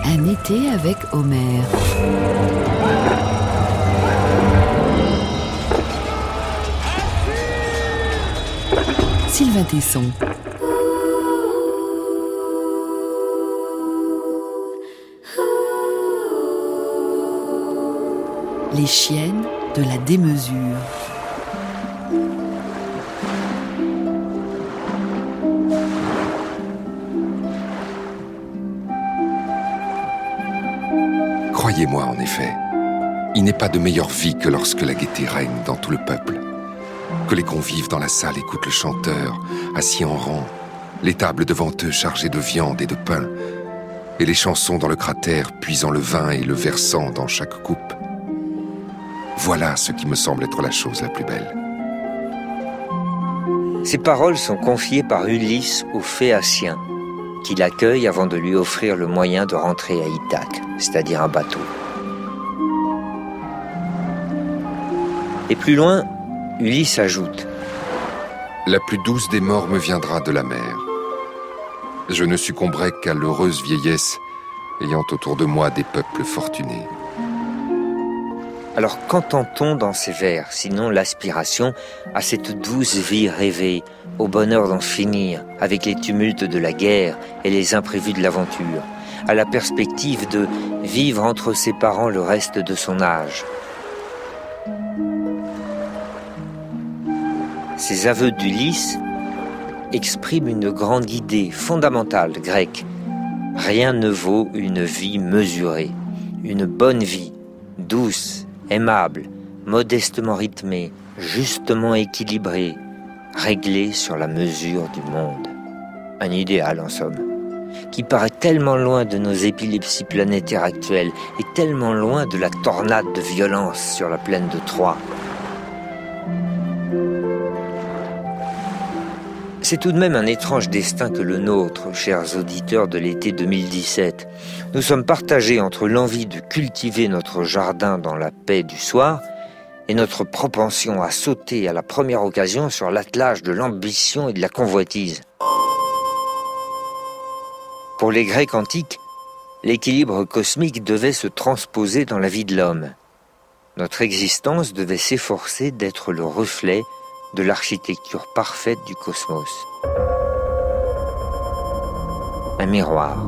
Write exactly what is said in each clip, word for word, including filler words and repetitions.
Un été avec Homère. Sylvain Tesson. Les chiennes de la démesure. Croyez-moi, en effet, il n'est pas de meilleure vie que lorsque la gaieté règne dans tout le peuple, que les convives dans la salle écoutent le chanteur, assis en rang, les tables devant eux chargées de viande et de pain, et les chansons dans le cratère puisant le vin et le versant dans chaque coupe. Voilà ce qui me semble être la chose la plus belle. Ces paroles sont confiées par Ulysse aux Phéaciens, qui l'accueillent avant de lui offrir le moyen de rentrer à Ithaque, c'est-à-dire un bateau. Et plus loin, Ulysse ajoute « La plus douce des morts me viendra de la mer. Je ne succomberai qu'à l'heureuse vieillesse, ayant autour de moi des peuples fortunés. » Alors qu'entend-on dans ces vers, sinon l'aspiration à cette douce vie rêvée, au bonheur d'en finir avec les tumultes de la guerre et les imprévus de l'aventure, à la perspective de vivre entre ses parents le reste de son âge. Ces aveux d'Ulysse expriment une grande idée fondamentale grecque. Rien ne vaut une vie mesurée, une bonne vie, douce, aimable, modestement rythmée, justement équilibrée, réglée sur la mesure du monde. Un idéal, en somme, qui paraît tellement loin de nos épilepsies planétaires actuelles et tellement loin de la tornade de violence sur la plaine de Troie. C'est tout de même un étrange destin que le nôtre, chers auditeurs de l'été deux mille dix-sept. Nous sommes partagés entre l'envie de cultiver notre jardin dans la paix du soir et notre propension à sauter à la première occasion sur l'attelage de l'ambition et de la convoitise. Pour les Grecs antiques, l'équilibre cosmique devait se transposer dans la vie de l'homme. Notre existence devait s'efforcer d'être le reflet de l'architecture parfaite du cosmos. Un miroir.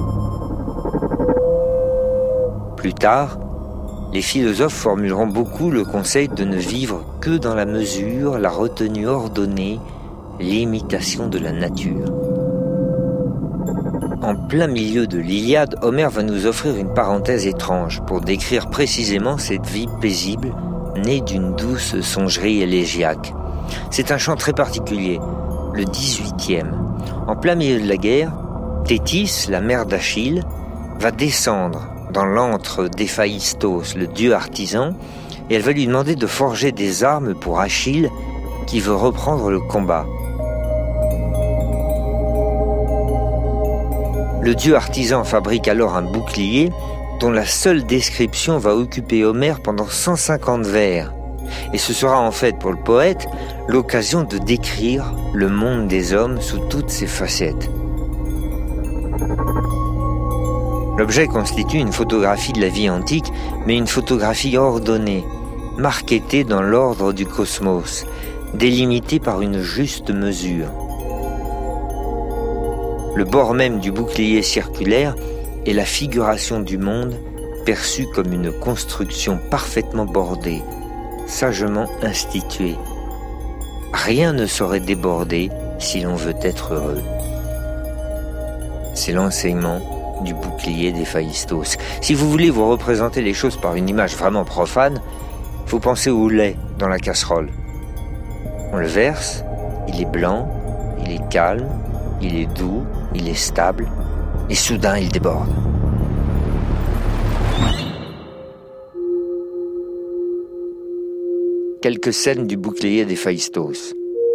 Plus tard, les philosophes formuleront beaucoup le conseil de ne vivre que dans la mesure, la retenue ordonnée, l'imitation de la nature. En plein milieu de l'Iliade, Homère va nous offrir une parenthèse étrange pour décrire précisément cette vie paisible, née d'une douce songerie élégiaque. C'est un chant très particulier, le dix-huitième. En plein milieu de la guerre, Thétis, la mère d'Achille, va descendre dans l'antre d'Héphaïstos, le dieu artisan, et elle va lui demander de forger des armes pour Achille, qui veut reprendre le combat. Le dieu artisan fabrique alors un bouclier dont la seule description va occuper Homère pendant cent cinquante vers. Et ce sera en fait pour le poète l'occasion de décrire le monde des hommes sous toutes ses facettes. L'objet constitue une photographie de la vie antique, mais une photographie ordonnée, marquetée dans l'ordre du cosmos, délimitée par une juste mesure. Le bord même du bouclier circulaire est la figuration du monde perçue comme une construction parfaitement bordée, sagement instituée. Rien ne saurait déborder si l'on veut être heureux. C'est l'enseignement du bouclier d'Héphaïstos. Si vous voulez vous représenter les choses par une image vraiment profane, il faut penser au lait dans la casserole. On le verse, il est blanc, il est calme, il est doux, il est stable, et soudain il déborde. Quelques scènes du bouclier d'Héphaïstos.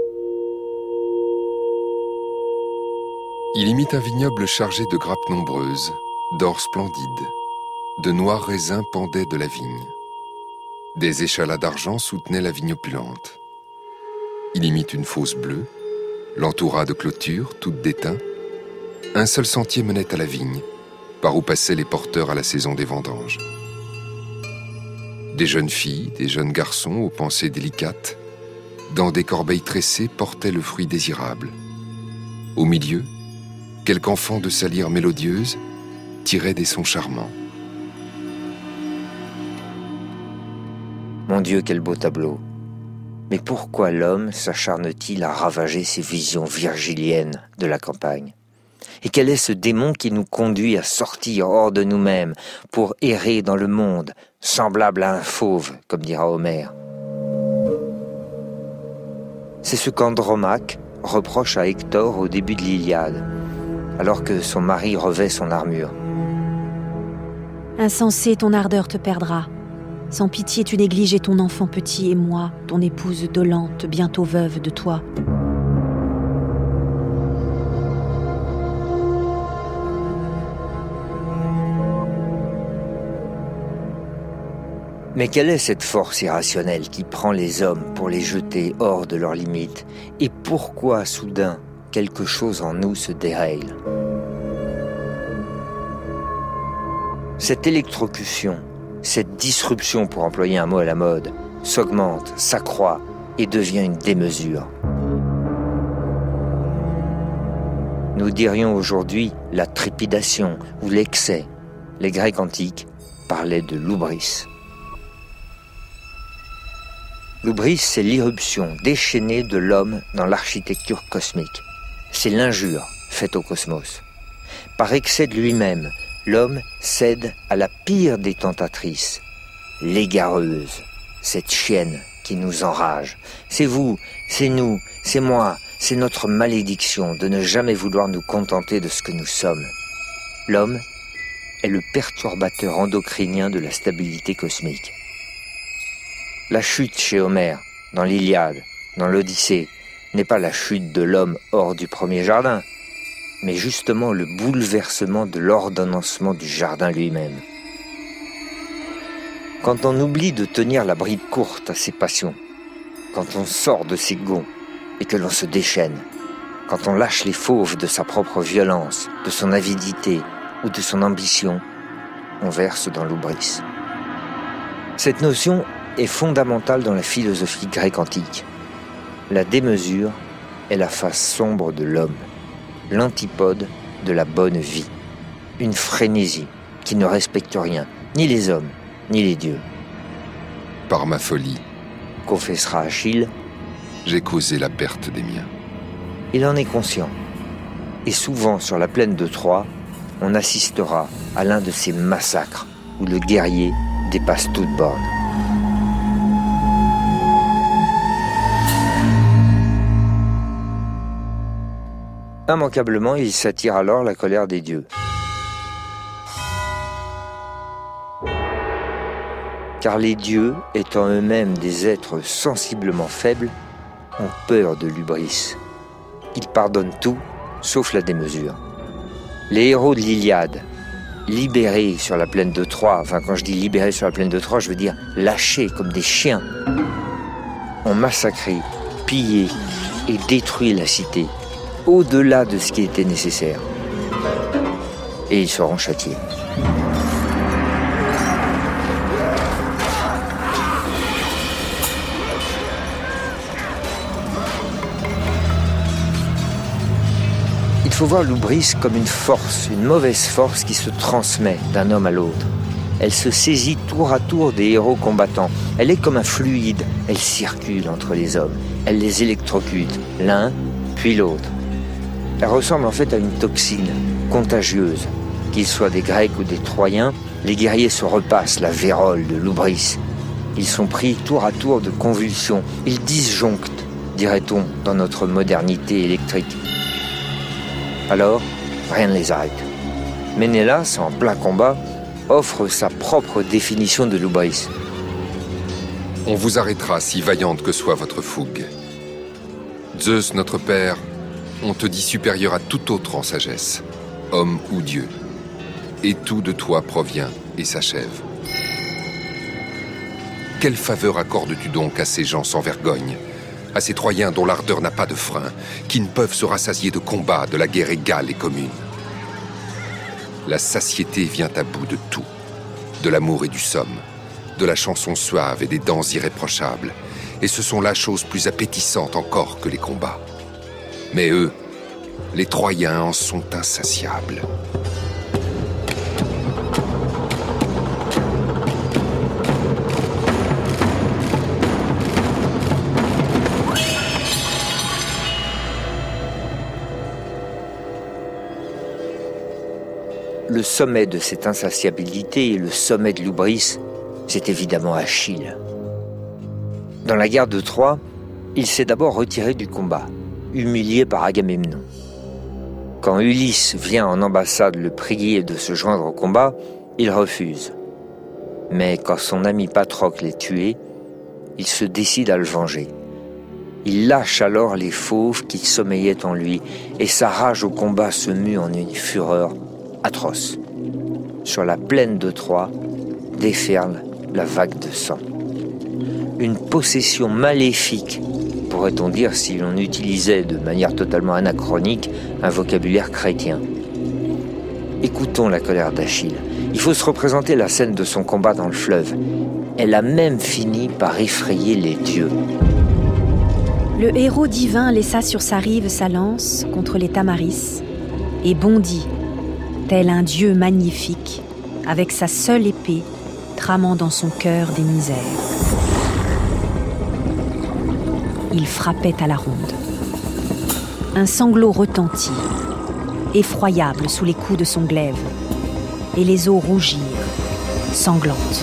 Il imite un vignoble chargé de grappes nombreuses, d'or splendide. De noirs raisins pendaient de la vigne. Des échalas d'argent soutenaient la vigne opulente. Il imite une fosse bleue, l'entoura de clôtures, toutes d'étain. Un seul sentier menait à la vigne, par où passaient les porteurs à la saison des vendanges. Des jeunes filles, des jeunes garçons aux pensées délicates, dans des corbeilles tressées portaient le fruit désirable. Au milieu, quelque enfant de sa lyre mélodieuse tirait des sons charmants. Mon Dieu, quel beau tableau! Mais pourquoi l'homme s'acharne-t-il à ravager ces visions virgiliennes de la campagne? Et quel est ce démon qui nous conduit à sortir hors de nous-mêmes pour errer dans le monde, semblable à un fauve, comme dira Homère? C'est ce qu'Andromaque reproche à Hector au début de l'Iliade, alors que son mari revêt son armure. Insensé, ton ardeur te perdra. Sans pitié, tu négligeais ton enfant petit et moi, ton épouse dolente, bientôt veuve de toi. Mais quelle est cette force irrationnelle qui prend les hommes pour les jeter hors de leurs limites? Et pourquoi, soudain, quelque chose en nous se dérègle? Cette électrocution, cette disruption, pour employer un mot à la mode, s'augmente, s'accroît et devient une démesure. Nous dirions aujourd'hui la trépidation ou l'excès. Les Grecs antiques parlaient de l'oubris. L'oubris, c'est l'irruption déchaînée de l'homme dans l'architecture cosmique. C'est l'injure faite au cosmos. Par excès de lui-même, l'homme cède à la pire des tentatrices, l'égareuse, cette chienne qui nous enrage. C'est vous, c'est nous, c'est moi, c'est notre malédiction de ne jamais vouloir nous contenter de ce que nous sommes. L'homme est le perturbateur endocrinien de la stabilité cosmique. La chute chez Homère, dans l'Iliade, dans l'Odyssée, n'est pas la chute de l'homme hors du premier jardin, mais justement le bouleversement de l'ordonnancement du jardin lui-même. Quand on oublie de tenir la bride courte à ses passions, quand on sort de ses gonds et que l'on se déchaîne, quand on lâche les fauves de sa propre violence, de son avidité ou de son ambition, on verse dans l'oubris. Cette notion est fondamentale dans la philosophie grecque antique. La démesure est la face sombre de l'homme, l'antipode de la bonne vie, une frénésie qui ne respecte rien, ni les hommes, ni les dieux. Par ma folie, confessera Achille, j'ai causé la perte des miens. Il en est conscient. Et souvent, sur la plaine de Troie, on assistera à l'un de ces massacres où le guerrier dépasse toute borne. Immanquablement, il s'attire alors la colère des dieux. Car les dieux, étant eux-mêmes des êtres sensiblement faibles, ont peur de l'hubris. Ils pardonnent tout, sauf la démesure. Les héros de l'Iliade, libérés sur la plaine de Troie, enfin quand je dis libérés sur la plaine de Troie, je veux dire lâchés comme des chiens, ont massacré, pillé et détruit la cité, au-delà de ce qui était nécessaire. Et ils seront châtiés. Il faut voir l'hubris comme une force, une mauvaise force qui se transmet d'un homme à l'autre. Elle se saisit tour à tour des héros combattants. Elle est comme un fluide, elle circule entre les hommes. Elle les électrocute, l'un puis l'autre. Elle ressemble en fait à une toxine contagieuse. Qu'ils soient des Grecs ou des Troyens, les guerriers se repassent la vérole de l'hubris. Ils sont pris tour à tour de convulsions. Ils disjonctent, dirait-on, dans notre modernité électrique. Alors, rien ne les arrête. Ménélas, en plein combat, offre sa propre définition de l'hubris. On vous arrêtera, si vaillante que soit votre fougue. Zeus, notre père, on te dit supérieur à tout autre en sagesse, homme ou dieu. Et tout de toi provient et s'achève. Quelle faveur accordes-tu donc à ces gens sans vergogne, à ces Troyens dont l'ardeur n'a pas de frein, qui ne peuvent se rassasier de combats, de la guerre égale et commune? la satiété vient à bout de tout, de l'amour et du somme, de la chanson suave et des danses irréprochables, et ce sont là choses plus appétissantes encore que les combats. Mais eux, les Troyens en sont insatiables. Le sommet de cette insatiabilité et le sommet de l'oubris, c'est évidemment Achille. Dans la guerre de Troie, il s'est d'abord retiré du combat, humilié par Agamemnon. Quand Ulysse vient en ambassade le prier de se joindre au combat, il refuse. Mais quand son ami Patrocle est tué, il se décide à le venger. Il lâche alors les fauves qui sommeillaient en lui, et sa rage au combat se mue en une fureur atroce. Sur la plaine de Troie déferle la vague de sang. Une possession maléfique, pourrait-on dire si l'on utilisait de manière totalement anachronique un vocabulaire chrétien. Écoutons la colère d'Achille. Il faut se représenter la scène de son combat dans le fleuve. Elle a même fini par effrayer les dieux. Le héros divin laissa sur sa rive sa lance contre les tamaris et bondit, tel un dieu magnifique, avec sa seule épée, tramant dans son cœur des misères. Il frappait à la ronde. Un sanglot retentit, effroyable sous les coups de son glaive, et les eaux rougirent, sanglantes.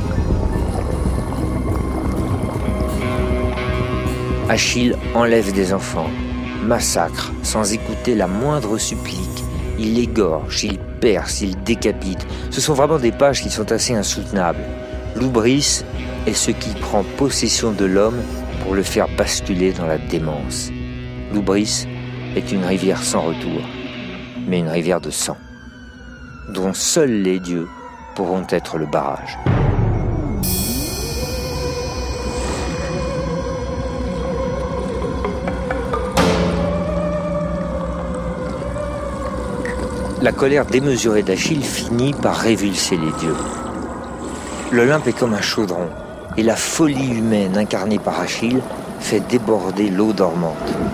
Achille enlève des enfants, massacre sans écouter la moindre supplique. Il égorge, il perce, il décapite. Ce sont vraiment des pages qui sont assez insoutenables. L'oubris est ce qui prend possession de l'homme pour le faire basculer dans la démence. L'oubris est une rivière sans retour, mais une rivière de sang, dont seuls les dieux pourront être le barrage. La colère démesurée d'Achille finit par révulser les dieux. L'Olympe est comme un chaudron, et la folie humaine incarnée par Achille fait déborder l'eau dormante.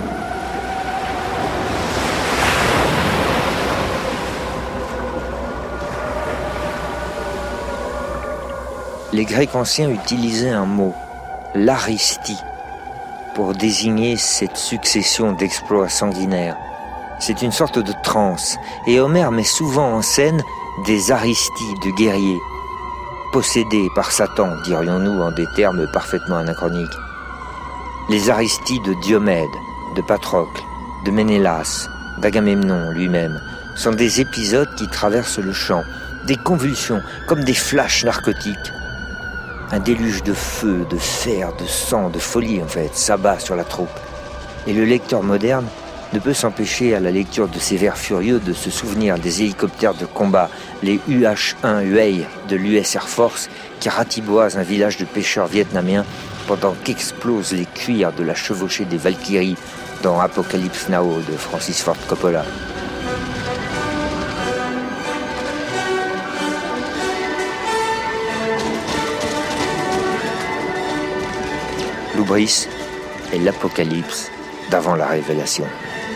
Les Grecs anciens utilisaient un mot, l'aristie, pour désigner cette succession d'exploits sanguinaires. C'est une sorte de transe, et Homère met souvent en scène des aristies de guerriers, possédés par Satan, dirions-nous en des termes parfaitement anachroniques. Les aristies de Diomède, de Patrocle, de Ménélas, d'Agamemnon lui-même, sont des épisodes qui traversent le champ, des convulsions, comme des flashs narcotiques. Un déluge de feu, de fer, de sang, de folie en fait, s'abat sur la troupe. Et le lecteur moderne ne peut s'empêcher à la lecture de ces vers furieux de se souvenir des hélicoptères de combat, les U H un Huey de l'U S Air Force qui ratiboisent un village de pêcheurs vietnamiens pendant qu'explosent les cuirs de la chevauchée des Valkyries dans Apocalypse Now de Francis Ford Coppola. L'oubris est l'apocalypse d'avant la révélation.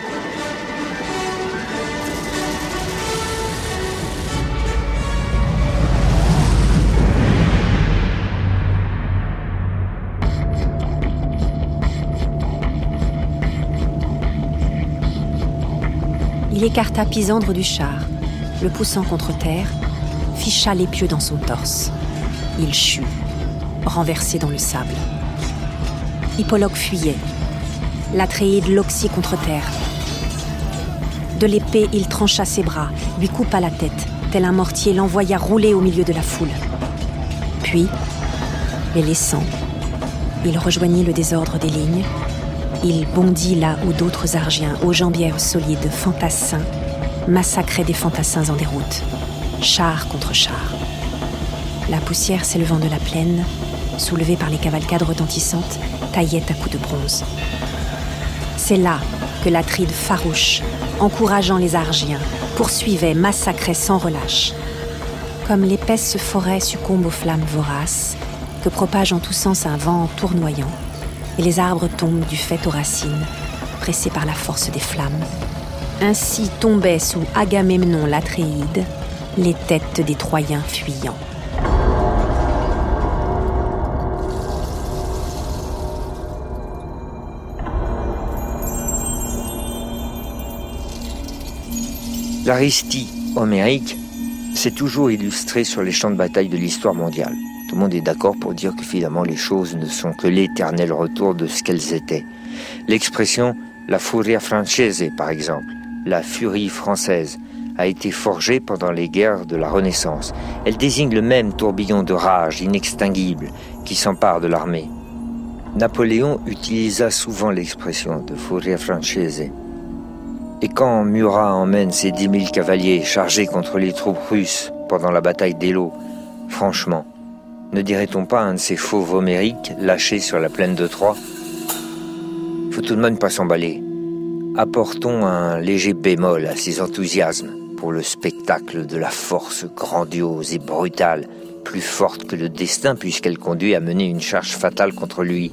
Il écarta Pisandre du char, le poussant contre terre, ficha l'épieu dans son torse. Il chut, renversé dans le sable. Hippoloque fuyait, l'Atréide l'oxy contre terre. De l'épée, il trancha ses bras, lui coupa la tête, tel un mortier l'envoya rouler au milieu de la foule. Puis, les laissant, il rejoignit le désordre des lignes. Il bondit là où d'autres Argiens, aux jambières solides, fantassins, massacraient des fantassins en déroute, char contre char. La poussière s'élevant de la plaine, soulevée par les cavalcades retentissantes, taillait à coups de bronze. C'est là que que l'Atride farouche, encourageant les Argiens, poursuivait, massacrait sans relâche. Comme l'épaisse forêt succombe aux flammes voraces, que propage en tous sens un vent tournoyant, et les arbres tombent du fait aux racines, pressés par la force des flammes. Ainsi tombaient sous Agamemnon l'Atréide les têtes des Troyens fuyants. L'aristie homérique s'est toujours illustrée sur les champs de bataille de l'histoire mondiale. Tout le monde est d'accord pour dire que finalement les choses ne sont que l'éternel retour de ce qu'elles étaient. L'expression « la furia francese » par exemple, la furie française, a été forgée pendant les guerres de la Renaissance. Elle désigne le même tourbillon de rage inextinguible qui s'empare de l'armée. Napoléon utilisa souvent l'expression de furia francese. Et quand Murat emmène ses dix mille cavaliers chargés contre les troupes russes pendant la bataille d'Eylau, franchement, ne dirait-on pas un de ces fauves homériques lâchés sur la plaine de Troie ? Faut tout de même pas s'emballer. Apportons un léger bémol à ces enthousiasmes pour le spectacle de la force grandiose et brutale, plus forte que le destin puisqu'elle conduit à mener une charge fatale contre lui.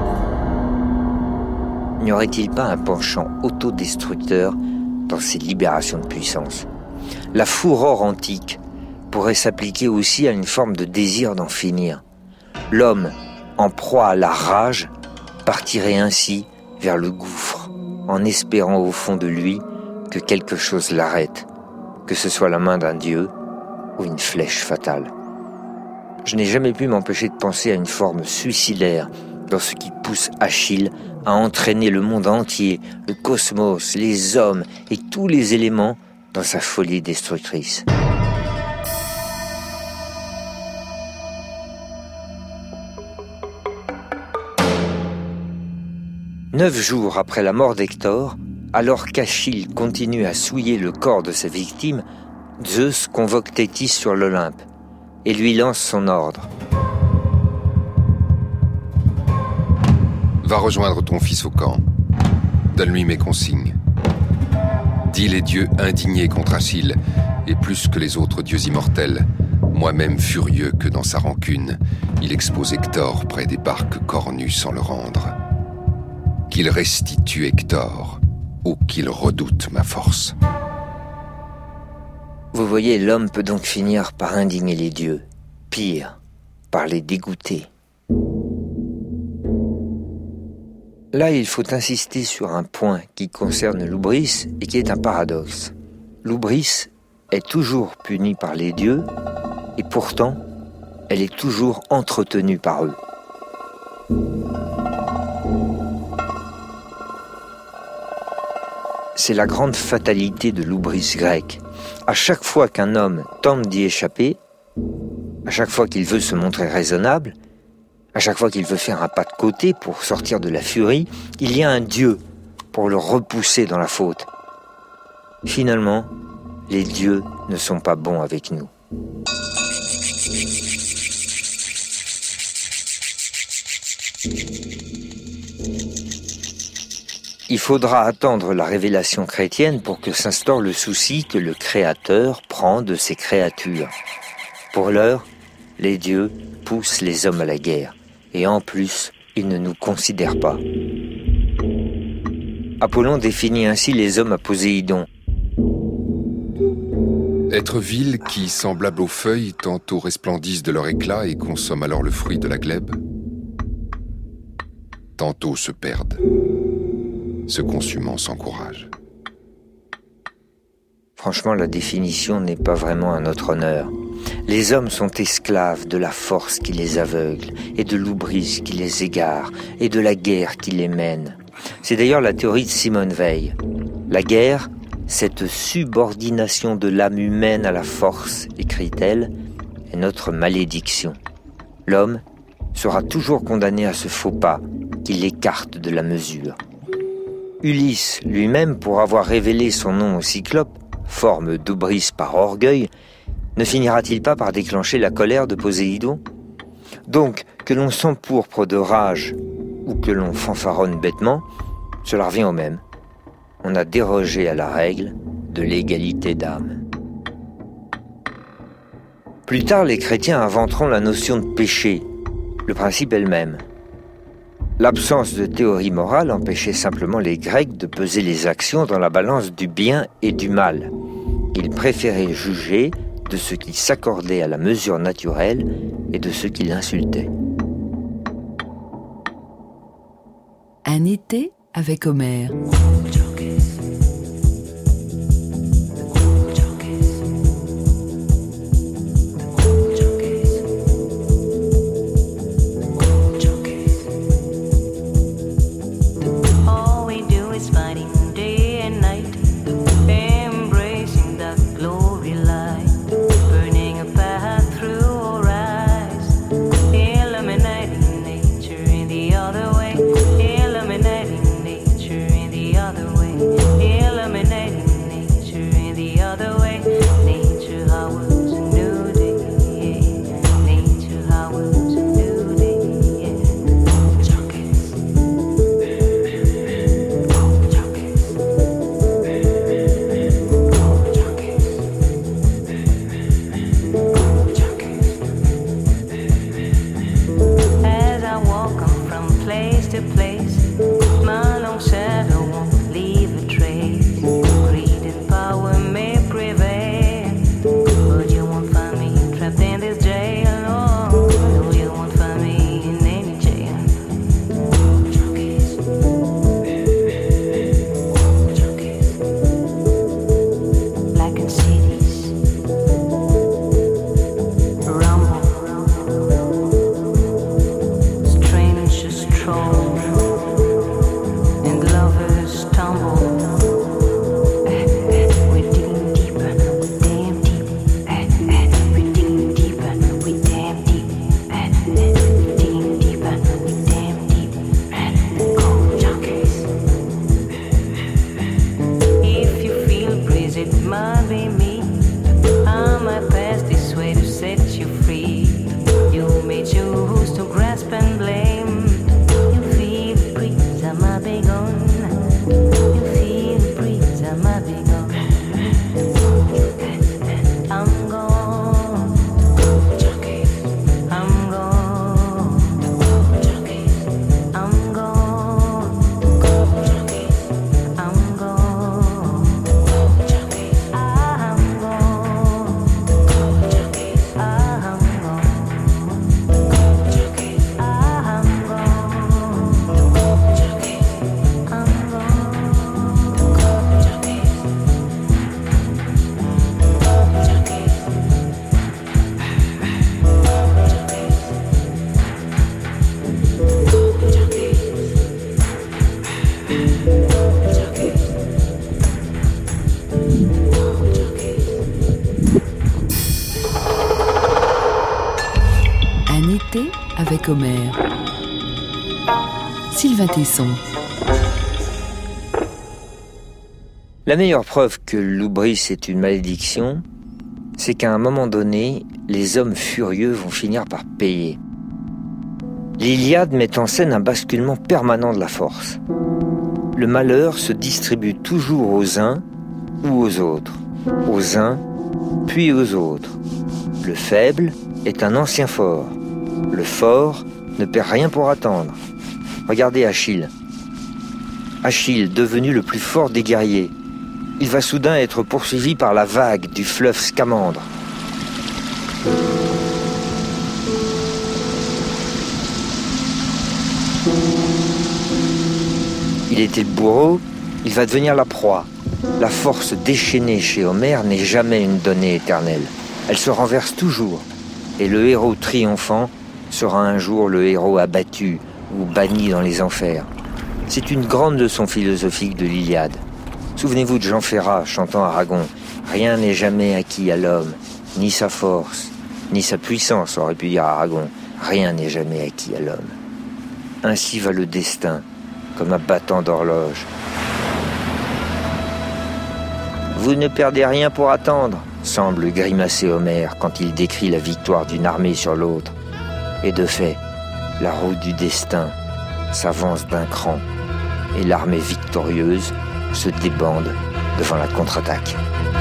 N'y aurait-il pas un penchant autodestructeur dans ces libérations de puissance ? La furore antique pourrait s'appliquer aussi à une forme de désir d'en finir. L'homme, en proie à la rage, partirait ainsi vers le gouffre, en espérant au fond de lui que quelque chose l'arrête, que ce soit la main d'un dieu ou une flèche fatale. Je n'ai jamais pu m'empêcher de penser à une forme suicidaire dans ce qui pousse Achille à entraîner le monde entier, le cosmos, les hommes et tous les éléments dans sa folie destructrice. Neuf jours après la mort d'Hector, alors qu'Achille continue à souiller le corps de sa victime, Zeus convoque Thétis sur l'Olympe et lui lance son ordre. Va rejoindre ton fils au camp. Donne-lui mes consignes. Dis les dieux indignés contre Achille, et plus que les autres dieux immortels, moi-même furieux que dans sa rancune, il expose Hector près des barques cornues sans le rendre. Qu'il restitue Hector, ou qu'il redoute ma force. Vous voyez, l'homme peut donc finir par indigner les dieux. Pire, par les dégoûter. Là, il faut insister sur un point qui concerne l'oubris et qui est un paradoxe. L'oubris est toujours punie par les dieux et pourtant, elle est toujours entretenue par eux. C'est la grande fatalité de l'oubris grec. À chaque fois qu'un homme tente d'y échapper, à chaque fois qu'il veut se montrer raisonnable, à chaque fois qu'il veut faire un pas de côté pour sortir de la furie, il y a un dieu pour le repousser dans la faute. Finalement, les dieux ne sont pas bons avec nous. Il faudra attendre la révélation chrétienne pour que s'instaure le souci que le Créateur prend de ses créatures. Pour l'heure, les dieux poussent les hommes à la guerre. Et en plus, ils ne nous considèrent pas. Apollon définit ainsi les hommes à Poséidon. Êtres vils qui, semblables aux feuilles, tantôt resplendissent de leur éclat et consomment alors le fruit de la glèbe, tantôt se perdent, se consumant sans courage. Franchement, la définition n'est pas vraiment à notre honneur. Les hommes sont esclaves de la force qui les aveugle, et de l'oubris qui les égare, et de la guerre qui les mène. C'est d'ailleurs la théorie de Simone Veil. La guerre, cette subordination de l'âme humaine à la force, écrit-elle, est notre malédiction. L'homme sera toujours condamné à ce faux pas qui l'écarte de la mesure. Ulysse lui-même, pour avoir révélé son nom au Cyclope, forme d'oubris par orgueil, ne finira-t-il pas par déclencher la colère de Poséidon ? Donc, que l'on s'empourpre de rage ou que l'on fanfaronne bêtement, cela revient au même. on a dérogé à la règle de l'égalité d'âme. Plus tard, les chrétiens inventeront la notion de péché, le principe est le même. L'absence de théorie morale empêchait simplement les Grecs de peser les actions dans la balance du bien et du mal. Ils préféraient juger de ce qui s'accordait à la mesure naturelle et de ce qui l'insultait. Un été avec Homère. Avec Homère. Sylvain Tesson. La meilleure preuve que l'oubris est une malédiction, c'est qu'à un moment donné, les hommes furieux vont finir par payer. L'Iliade met en scène un basculement permanent de la force. Le malheur se distribue toujours aux uns ou aux autres, aux uns puis aux autres. Le faible est un ancien fort. Le fort ne perd rien pour attendre. Regardez Achille. Achille, devenu le plus fort des guerriers, il va soudain être poursuivi par la vague du fleuve Scamandre. Il était le bourreau, il va devenir la proie. La force déchaînée chez Homère n'est jamais une donnée éternelle. Elle se renverse toujours. Et le héros triomphant sera un jour le héros abattu ou banni dans les enfers. C'est une grande leçon philosophique de l'Iliade. Souvenez-vous de Jean Ferrat chantant Aragon. Rien n'est jamais acquis à l'homme, ni sa force, ni sa puissance, aurait pu dire Aragon. Rien n'est jamais acquis à l'homme. Ainsi va le destin, comme un battant d'horloge. Vous ne perdez rien pour attendre, semble grimacer Homère quand il décrit la victoire d'une armée sur l'autre. Et de fait, la roue du destin s'avance d'un cran et l'armée victorieuse se débandent devant la contre-attaque.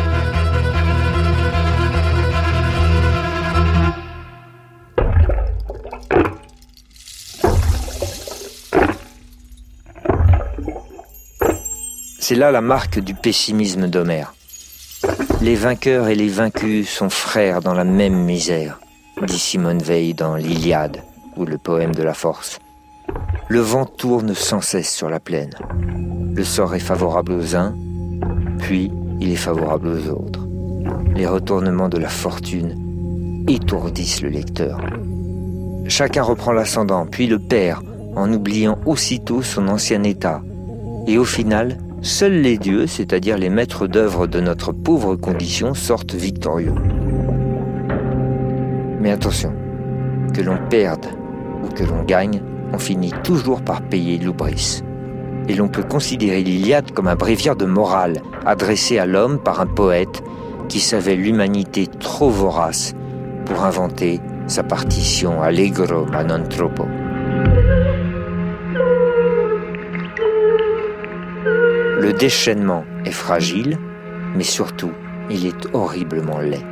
C'est là la marque du pessimisme d'Homère. Les vainqueurs et les vaincus sont frères dans la même misère, dit Simone Weil dans l'Iliade, ou le poème de la force. Le vent tourne sans cesse sur la plaine. Le sort est favorable aux uns, puis il est favorable aux autres. Les retournements de la fortune étourdissent le lecteur. Chacun reprend l'ascendant, puis le perd, en oubliant aussitôt son ancien état. Et au final, seuls les dieux, c'est-à-dire les maîtres d'œuvre de notre pauvre condition, sortent victorieux. Mais attention, que l'on perde ou que l'on gagne, on finit toujours par payer l'oubris. Et l'on peut considérer l'Iliade comme un bréviaire de morale adressé à l'homme par un poète qui savait l'humanité trop vorace pour inventer sa partition Allegro ma non troppo. Le déchaînement est fragile, mais surtout, il est horriblement laid.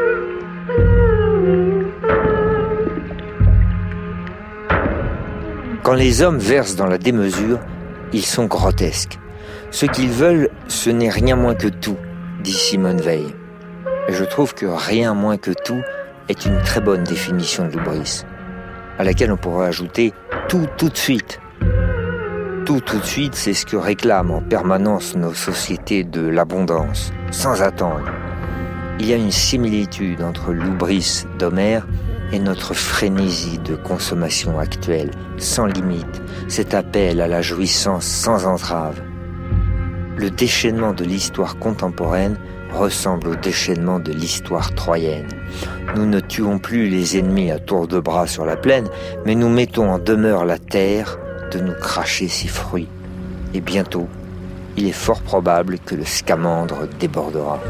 Quand les hommes versent dans la démesure, ils sont grotesques. Ce qu'ils veulent, ce n'est rien moins que tout, dit Simone Weil. Et je trouve que rien moins que tout est une très bonne définition de l'oubris, à laquelle on pourrait ajouter tout tout de suite. Tout tout de suite, c'est ce que réclament en permanence nos sociétés de l'abondance, sans attendre. Il y a une similitude entre l'oubris d'Homère et notre frénésie de consommation actuelle, sans limite, cet appel à la jouissance sans entrave. Le déchaînement de l'histoire contemporaine ressemble au déchaînement de l'histoire troyenne. Nous ne tuons plus les ennemis à tour de bras sur la plaine, mais nous mettons en demeure la terre de nous cracher ses fruits. Et bientôt, il est fort probable que le scamandre débordera.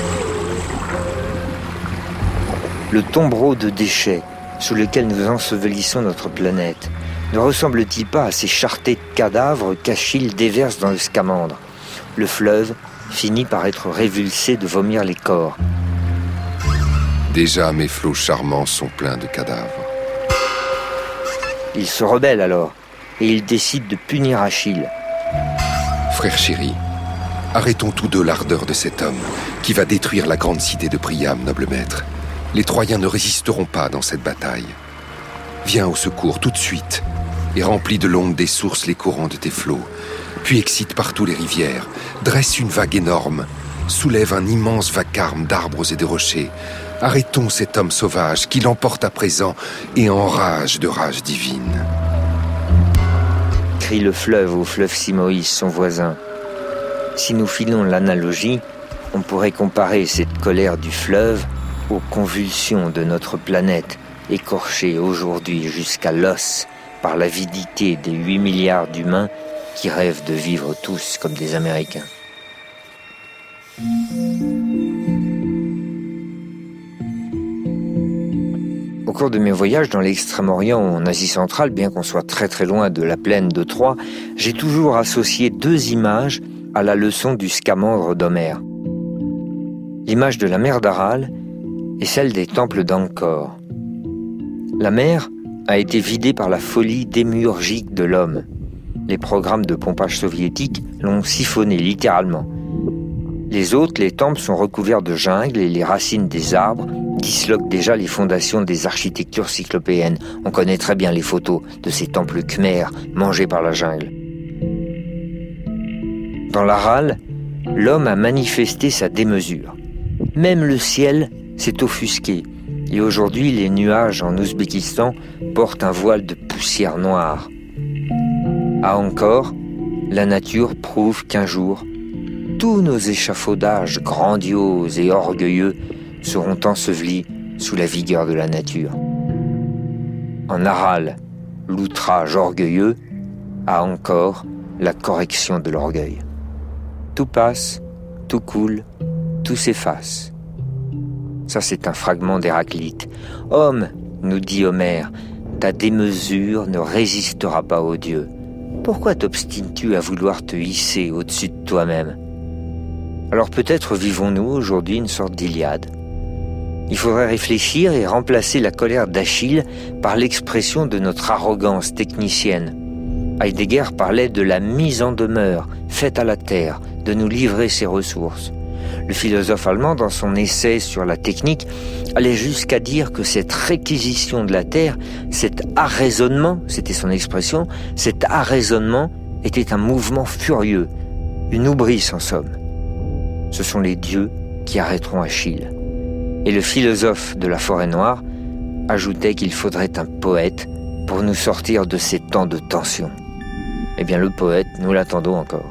Le tombereau de déchets sous lequel nous ensevelissons notre planète ne ressemble-t-il pas à ces charretées de cadavres qu'Achille déverse dans le scamandre ? Le fleuve finit par être révulsé de vomir les corps. Déjà mes flots charmants sont pleins de cadavres. Il se rebelle alors, et il décide de punir Achille. Frères chéris, arrêtons tous deux l'ardeur de cet homme qui va détruire la grande cité de Priam, noble maître. Les Troyens ne résisteront pas dans cette bataille. Viens au secours tout de suite et remplis de l'onde des sources les courants de tes flots, puis excite partout les rivières, dresse une vague énorme, soulève un immense vacarme d'arbres et de rochers. Arrêtons cet homme sauvage qui l'emporte à présent et enrage de rage divine. Crie le fleuve au fleuve Simoïs, son voisin. Si nous filons l'analogie, on pourrait comparer cette colère du fleuve aux convulsions de notre planète, écorchée aujourd'hui jusqu'à l'os par l'avidité des huit milliards d'humains qui rêvent de vivre tous comme des Américains. Au cours de mes voyages dans l'Extrême-Orient ou en Asie centrale, bien qu'on soit très très loin de la plaine de Troie, j'ai toujours associé deux images à la leçon du scamandre d'Homère. L'image de la mer d'Aral et celle des temples d'Angkor. La mer a été vidée par la folie démiurgique de l'homme. Les programmes de pompage soviétiques l'ont siphonné littéralement. Les autres, les temples, sont recouverts de jungle et les racines des arbres disloquent déjà les fondations des architectures cyclopéennes. On connaît très bien les photos de ces temples khmers mangés par la jungle. Dans l'Aral, l'homme a manifesté sa démesure. Même le ciel s'est offusqué, et aujourd'hui les nuages en Ouzbékistan portent un voile de poussière noire. À Angkor, la nature prouve qu'un jour, tous nos échafaudages grandioses et orgueilleux seront ensevelis sous la vigueur de la nature. En Aral, l'outrage orgueilleux, à Angkor, la correction de l'orgueil. Tout passe, tout coule, tout s'efface. Ça, c'est un fragment d'Héraclite. « Homme, nous dit Homère, ta démesure ne résistera pas aux dieux. Pourquoi t'obstines-tu à vouloir te hisser au-dessus de toi-même? Alors peut-être vivons-nous aujourd'hui une sorte d'Iliade. Il faudrait réfléchir et remplacer la colère d'Achille par l'expression de notre arrogance technicienne. Heidegger parlait de la mise en demeure faite à la terre de nous livrer ses ressources. Le philosophe allemand, dans son essai sur la technique, allait jusqu'à dire que cette réquisition de la terre, cet arraisonnement, c'était son expression, cet arraisonnement était un mouvement furieux, une hubris en somme. Ce sont les dieux qui arrêteront Achille. Et le philosophe de la forêt noire ajoutait qu'il faudrait un poète pour nous sortir de ces temps de tension. Eh bien, le poète, nous l'attendons encore.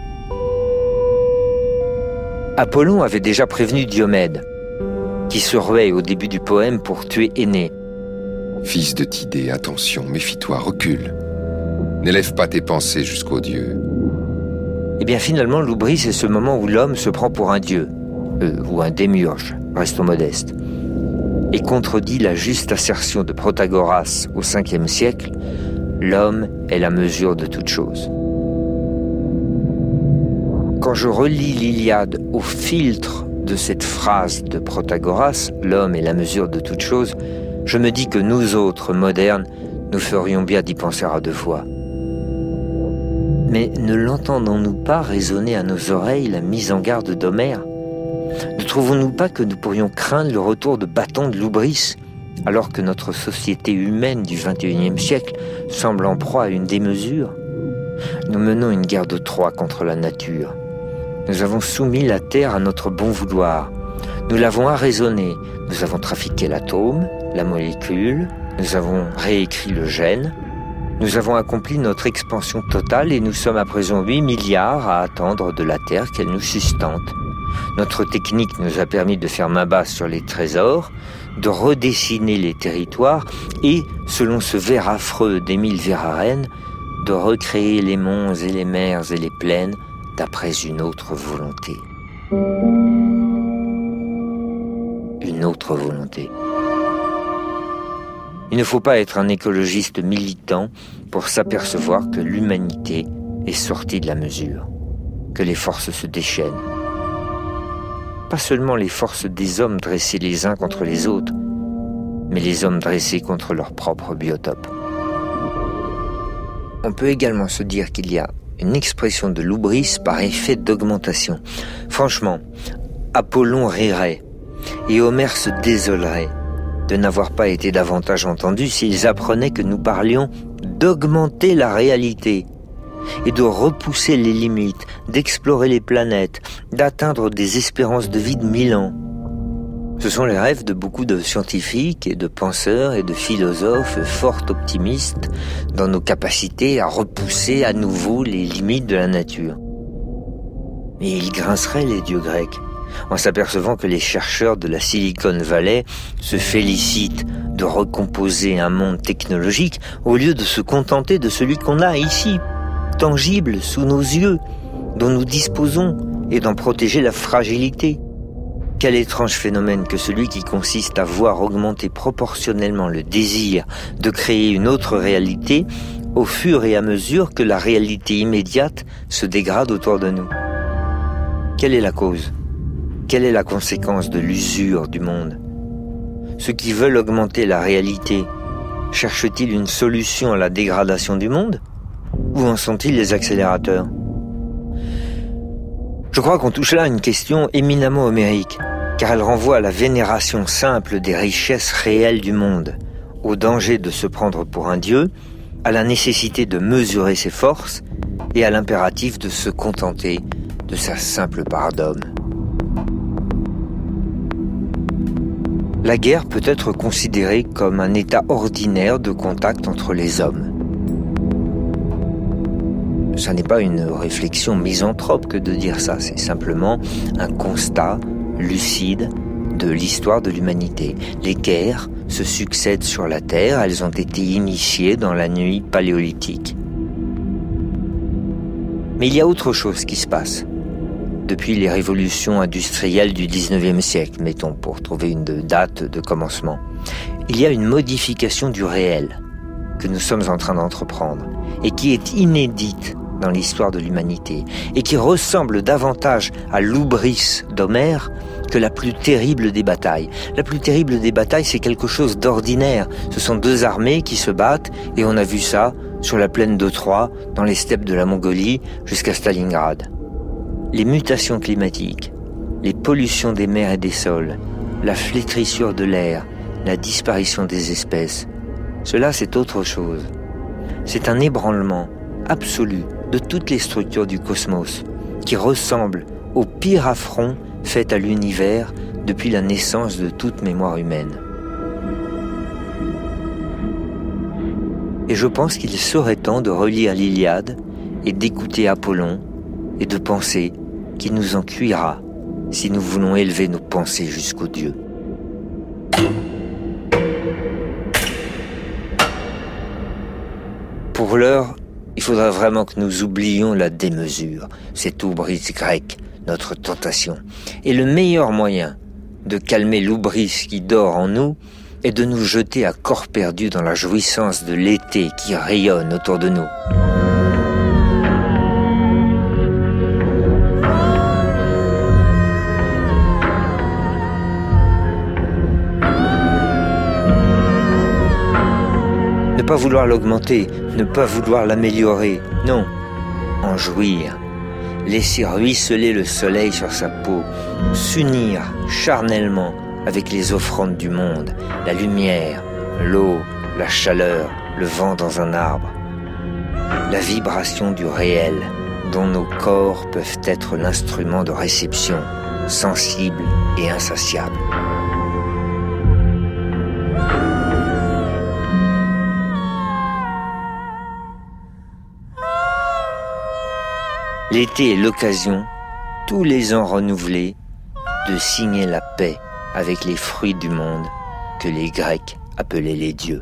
Apollon avait déjà prévenu Diomède, qui se ruait au début du poème pour tuer Énée. Fils de Tidée, attention, méfie-toi, recule. N'élève pas tes pensées jusqu'aux dieux. Eh bien, finalement, l'oubli, c'est ce moment où l'homme se prend pour un dieu, euh, ou un démiurge, restons modestes, et contredit la juste assertion de Protagoras au cinquième siècle, l'homme est la mesure de toute chose. Quand je relis l'Iliade au filtre de cette phrase de Protagoras, l'homme est la mesure de toute chose, je me dis que nous autres, modernes, nous ferions bien d'y penser à deux fois. Mais ne l'entendons-nous pas résonner à nos oreilles la mise en garde d'Homère? Ne trouvons-nous pas que nous pourrions craindre le retour de bâton de l'oubris, alors que notre société humaine du vingt et unième siècle semble en proie à une démesure? Nous menons une guerre de Troie contre la nature. Nous avons soumis la Terre à notre bon vouloir. Nous l'avons arraisonnée. Nous avons trafiqué l'atome, la molécule. Nous avons réécrit le gène. Nous avons accompli notre expansion totale et nous sommes à présent huit milliards à attendre de la Terre qu'elle nous sustente. Notre technique nous a permis de faire main basse sur les trésors, de redessiner les territoires et, selon ce vers affreux d'Émile Verhaeren, de recréer les monts et les mers et les plaines d'après une autre volonté. Une autre volonté. Il ne faut pas être un écologiste militant pour s'apercevoir que l'humanité est sortie de la mesure, que les forces se déchaînent. Pas seulement les forces des hommes dressés les uns contre les autres, mais les hommes dressés contre leur propre biotope. On peut également se dire qu'il y a une expression de l'oubris par effet d'augmentation. Franchement, Apollon rirait et Homère se désolerait de n'avoir pas été davantage entendus s'ils apprenaient que nous parlions d'augmenter la réalité et de repousser les limites, d'explorer les planètes, d'atteindre des espérances de vie de mille ans. Ce sont les rêves de beaucoup de scientifiques et de penseurs et de philosophes fort optimistes dans nos capacités à repousser à nouveau les limites de la nature. Mais ils grinceraient les dieux grecs en s'apercevant que les chercheurs de la Silicon Valley se félicitent de recomposer un monde technologique au lieu de se contenter de celui qu'on a ici, tangible sous nos yeux, dont nous disposons, et d'en protéger la fragilité. Quel étrange phénomène que celui qui consiste à voir augmenter proportionnellement le désir de créer une autre réalité au fur et à mesure que la réalité immédiate se dégrade autour de nous. Quelle est la cause ? Quelle est la conséquence de l'usure du monde ? Ceux qui veulent augmenter la réalité cherchent-ils une solution à la dégradation du monde ? Où en sont-ils les accélérateurs ? Je crois qu'on touche là à une question éminemment homérique, car elle renvoie à la vénération simple des richesses réelles du monde, au danger de se prendre pour un dieu, à la nécessité de mesurer ses forces et à l'impératif de se contenter de sa simple part d'homme. La guerre peut être considérée comme un état ordinaire de contact entre les hommes. Ça n'est pas une réflexion misanthrope que de dire ça, c'est simplement un constat lucide de l'histoire de l'humanité. Les guerres se succèdent sur la Terre, elles ont été initiées dans la nuit paléolithique. Mais il y a autre chose qui se passe. Depuis les révolutions industrielles du dix-neuvième siècle, mettons, pour trouver une date de commencement, il y a une modification du réel que nous sommes en train d'entreprendre et qui est inédite dans l'histoire de l'humanité et qui ressemble davantage à l'oubris d'Homère que la plus terrible des batailles. La plus terrible des batailles, c'est quelque chose d'ordinaire. Ce sont deux armées qui se battent et on a vu ça sur la plaine de Troie, dans les steppes de la Mongolie jusqu'à Stalingrad. Les mutations climatiques, les pollutions des mers et des sols, la flétrissure de l'air, la disparition des espèces, cela c'est autre chose. C'est un ébranlement absolu de toutes les structures du cosmos qui ressemble au pire affront fait à l'univers depuis la naissance de toute mémoire humaine. Et je pense qu'il serait temps de relire l'Iliade et d'écouter Apollon et de penser qu'il nous en cuira si nous voulons élever nos pensées jusqu'aux dieux. Pour l'heure, il faudra vraiment que nous oublions la démesure, cette oubris grecque, notre tentation. Et le meilleur moyen de calmer l'oubris qui dort en nous est de nous jeter à corps perdu dans la jouissance de l'été qui rayonne autour de nous. Ne pas vouloir l'augmenter, ne pas vouloir l'améliorer, non, en jouir. Laisser ruisseler le soleil sur sa peau, s'unir charnellement avec les offrandes du monde, la lumière, l'eau, la chaleur, le vent dans un arbre, la vibration du réel dont nos corps peuvent être l'instrument de réception, sensible et insatiable. L'été est l'occasion, tous les ans renouvelée, de signer la paix avec les fruits du monde que les Grecs appelaient les dieux.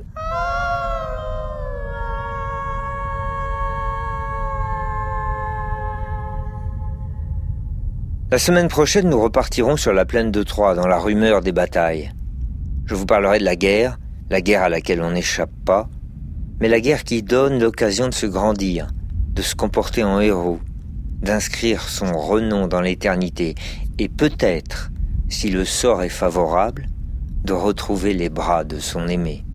La semaine prochaine, nous repartirons sur la plaine de Troie, dans la rumeur des batailles. Je vous parlerai de la guerre, la guerre à laquelle on n'échappe pas, mais la guerre qui donne l'occasion de se grandir, de se comporter en héros, d'inscrire son renom dans l'éternité et peut-être, si le sort est favorable, de retrouver les bras de son aimé.